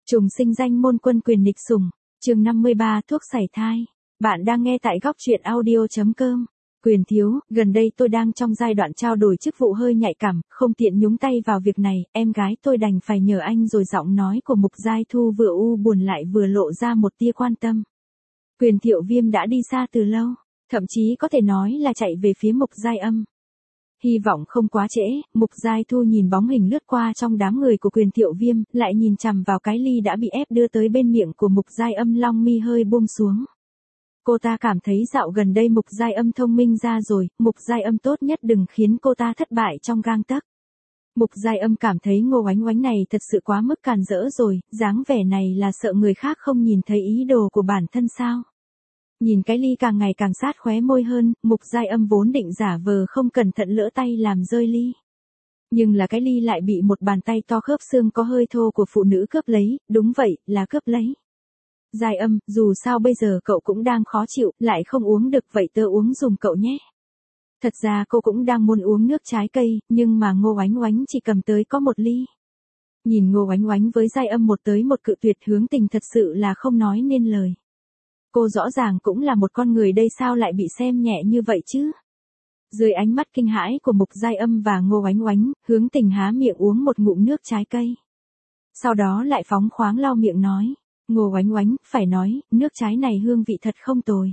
Trùng sinh danh môn quân quyền nghịch sủng, chương 53 thuốc sảy thai. Bạn đang nghe tại góc truyện audio.com. Quyền thiếu, gần đây tôi đang trong giai đoạn trao đổi chức vụ hơi nhạy cảm, không tiện nhúng tay vào việc này, em gái tôi đành phải nhờ anh rồi. Giọng nói của Mục Giai Thu vừa u buồn lại vừa lộ ra một tia quan tâm. Quyền Thiệu Viêm đã đi xa từ lâu, thậm chí có thể nói là chạy về phía Mục Giai Âm. Hy vọng không quá trễ, Mục Giai Thu nhìn bóng hình lướt qua trong đám người của Quyền Thiệu Viêm, lại nhìn chằm vào cái ly đã bị ép đưa tới bên miệng của Mục Giai Âm. Long mi hơi buông xuống. Cô ta cảm thấy dạo gần đây Mục Giai Âm thông minh ra rồi, Mục Giai Âm tốt nhất đừng khiến cô ta thất bại trong gang tấc. Mục Giai Âm cảm thấy Ngô Oánh Oánh này thật sự quá mức càn rỡ rồi, dáng vẻ này là sợ người khác không nhìn thấy ý đồ của bản thân sao. Nhìn cái ly càng ngày càng sát khóe môi hơn, Mục Giai Âm vốn định giả vờ không cẩn thận lỡ tay làm rơi ly. Nhưng là cái ly lại bị một bàn tay to khớp xương có hơi thô của phụ nữ cướp lấy, đúng vậy, là cướp lấy. Giai Âm, dù sao bây giờ cậu cũng đang khó chịu, lại không uống được vậy tớ uống giùm cậu nhé. Thật ra cô cũng đang muốn uống nước trái cây, nhưng mà Ngô Oánh Oánh chỉ cầm tới có một ly. Nhìn Ngô Oánh Oánh với Giai Âm một tới một cự tuyệt hướng tình thật sự là không nói nên lời. Cô rõ ràng cũng là một con người đây sao lại bị xem nhẹ như vậy chứ? Dưới ánh mắt kinh hãi của Mục Giai Âm và Ngô Oánh Oánh, hướng tình há miệng uống một ngụm nước trái cây. Sau đó lại phóng khoáng lau miệng nói, Ngô Oánh Oánh, phải nói, nước trái này hương vị thật không tồi.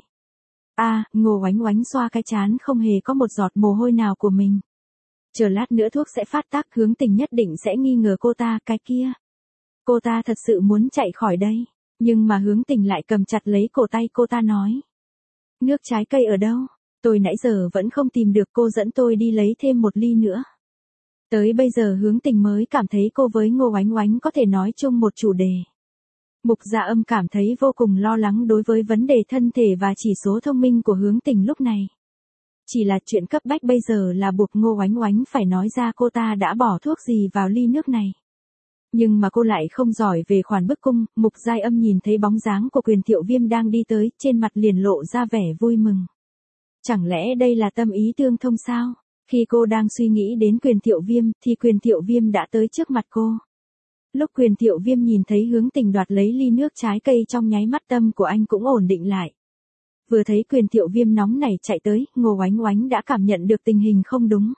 Ngô Oánh Oánh xoa cái trán không hề có một giọt mồ hôi nào của mình. Chờ lát nữa thuốc sẽ phát tác, hướng tình nhất định sẽ nghi ngờ cô ta, cái kia. Cô ta thật sự muốn chạy khỏi đây. Nhưng mà hướng tình lại cầm chặt lấy cổ tay cô ta nói. Nước trái cây ở đâu? Tôi nãy giờ vẫn không tìm được, cô dẫn tôi đi lấy thêm một ly nữa. Tới bây giờ hướng tình mới cảm thấy cô với Ngô Oánh Oánh có thể nói chung một chủ đề. Mục Gia Âm cảm thấy vô cùng lo lắng đối với vấn đề thân thể và chỉ số thông minh của hướng tình lúc này. Chỉ là chuyện cấp bách bây giờ là buộc Ngô Oánh Oánh phải nói ra cô ta đã bỏ thuốc gì vào ly nước này. Nhưng mà cô lại không giỏi về khoản bức cung. Mục Giai Âm nhìn thấy bóng dáng của Quyền Thiệu Viêm đang đi tới, trên mặt liền lộ ra vẻ vui mừng. Chẳng lẽ đây là tâm ý tương thông sao? Khi cô đang suy nghĩ đến Quyền Thiệu Viêm, thì Quyền Thiệu Viêm đã tới trước mặt cô. Lúc Quyền Thiệu Viêm nhìn thấy hướng tình đoạt lấy ly nước trái cây trong nháy mắt tâm của anh cũng ổn định lại. Vừa thấy Quyền Thiệu Viêm nóng nảy chạy tới, Ngô Oánh Oánh đã cảm nhận được tình hình không đúng.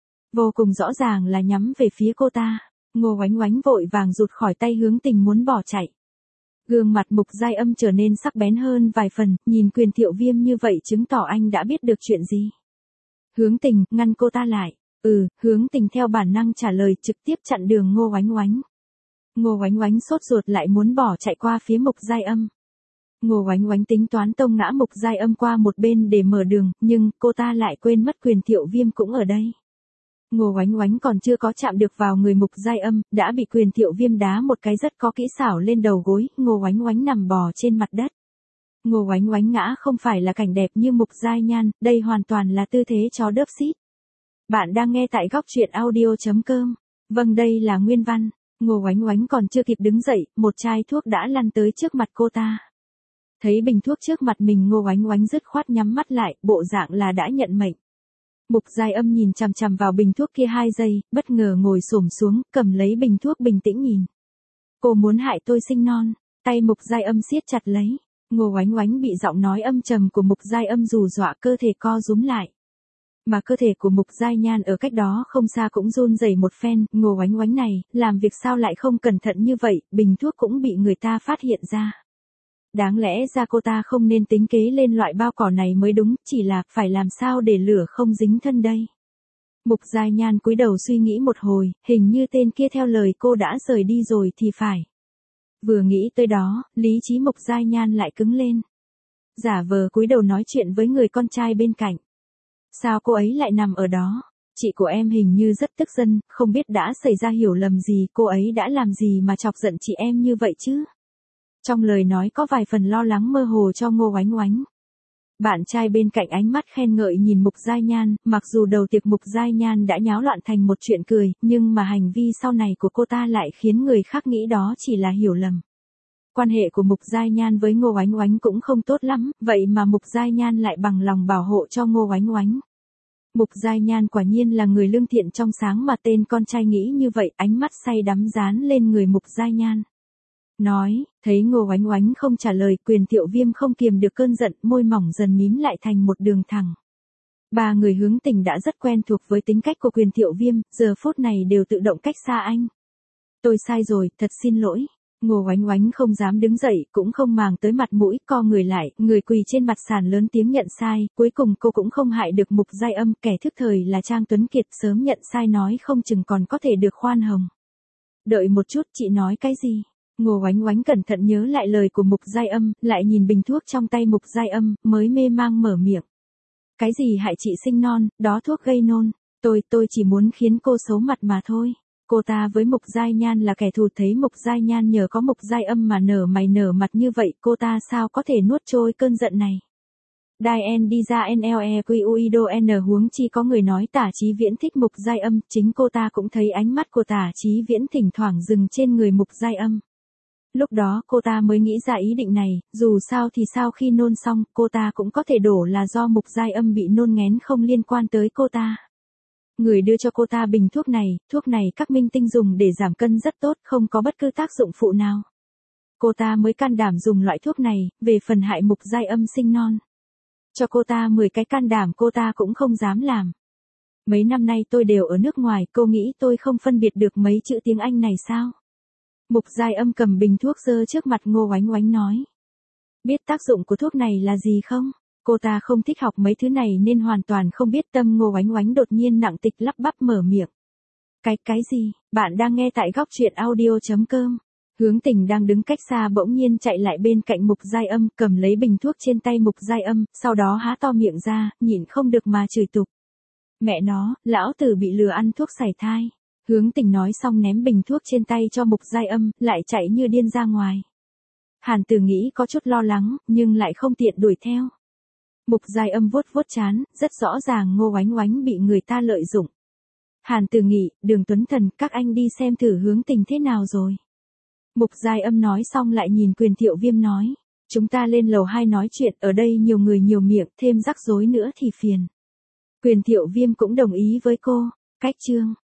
Vô cùng rõ ràng là nhắm về phía cô ta. Ngô Oánh Oánh vội vàng rụt khỏi tay hướng tình muốn bỏ chạy. Gương mặt Mục Giai Âm trở nên sắc bén hơn vài phần, nhìn Quyền Thiệu Viêm như vậy chứng tỏ anh đã biết được chuyện gì. Hướng tình, ngăn cô ta lại. Hướng tình theo bản năng trả lời, trực tiếp chặn đường Ngô Oánh Oánh. Ngô Oánh Oánh sốt ruột lại muốn bỏ chạy qua phía Mục Giai Âm. Ngô Oánh Oánh tính toán tông ngã Mục Giai Âm qua một bên để mở đường, nhưng cô ta lại quên mất Quyền Thiệu Viêm cũng ở đây. Ngô Oánh Oánh còn chưa có chạm được vào người Mục Giai Âm, đã bị Quyền Thiệu Viêm đá một cái rất có kỹ xảo lên đầu gối, Ngô Oánh Oánh nằm bò trên mặt đất. Ngô Oánh Oánh ngã không phải là cảnh đẹp như Mục Giai Nhan, đây hoàn toàn là tư thế chó đớp xít. Bạn đang nghe tại góc truyện audio.com. Vâng, đây là nguyên văn. Ngô Oánh Oánh còn chưa kịp đứng dậy, một chai thuốc đã lăn tới trước mặt cô ta. Thấy bình thuốc trước mặt mình, Ngô Oánh Oánh dứt khoát nhắm mắt lại, bộ dạng là đã nhận mệnh. Mục Giai Âm nhìn chằm chằm vào bình thuốc kia 2 giây, bất ngờ ngồi xổm xuống, cầm lấy bình thuốc bình tĩnh nhìn. Cô muốn hại tôi sinh non, tay Mục Giai Âm siết chặt lấy. Ngô Oánh Oánh bị giọng nói âm trầm của Mục Giai Âm hù dọa, cơ thể co rúm lại. Mà cơ thể của Mục Giai Nhan ở cách đó không xa cũng run rẩy một phen, Ngô Oánh Oánh này, làm việc sao lại không cẩn thận như vậy, bình thuốc cũng bị người ta phát hiện ra. Đáng lẽ ra cô ta không nên tính kế lên loại bao cỏ này mới đúng, chỉ là phải làm sao để lửa không dính thân đây. Mục Giai Nhan cúi đầu suy nghĩ một hồi, hình như tên kia theo lời cô đã rời đi rồi thì phải. Vừa nghĩ tới đó, lý trí Mục Giai Nhan lại cứng lên. Giả vờ cúi đầu nói chuyện với người con trai bên cạnh. Sao cô ấy lại nằm ở đó? Chị của em hình như rất tức giận, không biết đã xảy ra hiểu lầm gì, cô ấy đã làm gì mà chọc giận chị em như vậy chứ? Trong lời nói có vài phần lo lắng mơ hồ cho Ngô Oánh Oánh. Bạn trai bên cạnh ánh mắt khen ngợi nhìn Mục Giai Nhan, mặc dù đầu tiệc Mục Giai Nhan đã nháo loạn thành một chuyện cười, nhưng mà hành vi sau này của cô ta lại khiến người khác nghĩ đó chỉ là hiểu lầm. Quan hệ của Mục Giai Nhan với Ngô Oánh Oánh cũng không tốt lắm, vậy mà Mục Giai Nhan lại bằng lòng bảo hộ cho Ngô Oánh Oánh. Mục Giai Nhan quả nhiên là người lương thiện trong sáng mà tên con trai nghĩ như vậy, ánh mắt say đắm dán lên người Mục Giai Nhan. Nói, thấy Ngô Oánh Oánh không trả lời, Quyền Thiệu Viêm không kiềm được cơn giận, môi mỏng dần mím lại thành một đường thẳng. Ba người Hướng Tình đã rất quen thuộc với tính cách của Quyền Thiệu Viêm, giờ phút này đều tự động cách xa anh. Tôi sai rồi, thật xin lỗi. Ngô Oánh Oánh không dám đứng dậy, cũng không màng tới mặt mũi, co người lại, người quỳ trên mặt sàn lớn tiếng nhận sai, cuối cùng cô cũng không hại được Mục Giai Âm, kẻ thức thời là Trang Tuấn Kiệt, sớm nhận sai nói không chừng còn có thể được khoan hồng. Đợi một chút, chị nói cái gì? Ngô Oánh Oánh cẩn thận nhớ lại lời của Mục Giai Âm, lại nhìn bình thuốc trong tay Mục Giai Âm, mới mê mang mở miệng. Cái gì hại chị sinh non, đó thuốc gây nôn, tôi chỉ muốn khiến cô xấu mặt mà thôi. Cô ta với Mục Giai Nhan là kẻ thù, thấy Mục Giai Nhan nhờ có Mục Giai Âm mà nở mày nở mặt như vậy, cô ta sao có thể nuốt trôi cơn giận này. Đai đi ra NLEQUIDO N huống chi có người nói Tả Chí Viễn thích Mục Giai Âm, chính cô ta cũng thấy ánh mắt của Tả Chí Viễn thỉnh thoảng dừng trên người Mục Giai Âm. Lúc đó cô ta mới nghĩ ra ý định này, dù sao thì sau khi nôn xong, cô ta cũng có thể đổ là do Mục Giai Âm bị nôn nghén, không liên quan tới cô ta. Người đưa cho cô ta bình thuốc này các minh tinh dùng để giảm cân rất tốt, không có bất cứ tác dụng phụ nào. Cô ta mới can đảm dùng loại thuốc này, về phần hại Mục Giai Âm sinh non. Cho cô ta 10 cái can đảm cô ta cũng không dám làm. Mấy năm nay tôi đều ở nước ngoài, cô nghĩ tôi không phân biệt được mấy chữ tiếng Anh này sao? Mục Giai Âm cầm bình thuốc giơ trước mặt Ngô Oánh Oánh nói. Biết tác dụng của thuốc này là gì không? Cô ta không thích học mấy thứ này nên hoàn toàn không biết. Tâm Ngô Oánh Oánh đột nhiên nặng tịch lắp bắp mở miệng. Cái gì? Bạn đang nghe tại góc truyện audio.com. Hướng Tình đang đứng cách xa bỗng nhiên chạy lại bên cạnh Mục Giai Âm, cầm lấy bình thuốc trên tay Mục Giai Âm, sau đó há to miệng ra, nhịn không được mà chửi tục. Mẹ nó, lão tử bị lừa ăn thuốc sảy thai. Hướng Tình nói xong ném bình thuốc trên tay cho Mục Giai Âm, lại chạy như điên ra ngoài. Hàn Tử nghĩ có chút lo lắng, nhưng lại không tiện đuổi theo. Mục Giai Âm vuốt vuốt trán, rất rõ ràng Ngô Oánh Oánh bị người ta lợi dụng. Hàn Tử Nghị, Đường Tuấn Thần, các anh đi xem thử Hướng Tình thế nào rồi. Mục Giai Âm nói xong lại nhìn Quyền Thiệu Viêm nói. Chúng ta lên lầu 2 nói chuyện, ở đây nhiều người nhiều miệng, thêm rắc rối nữa thì phiền. Quyền Thiệu Viêm cũng đồng ý với cô. Cách chương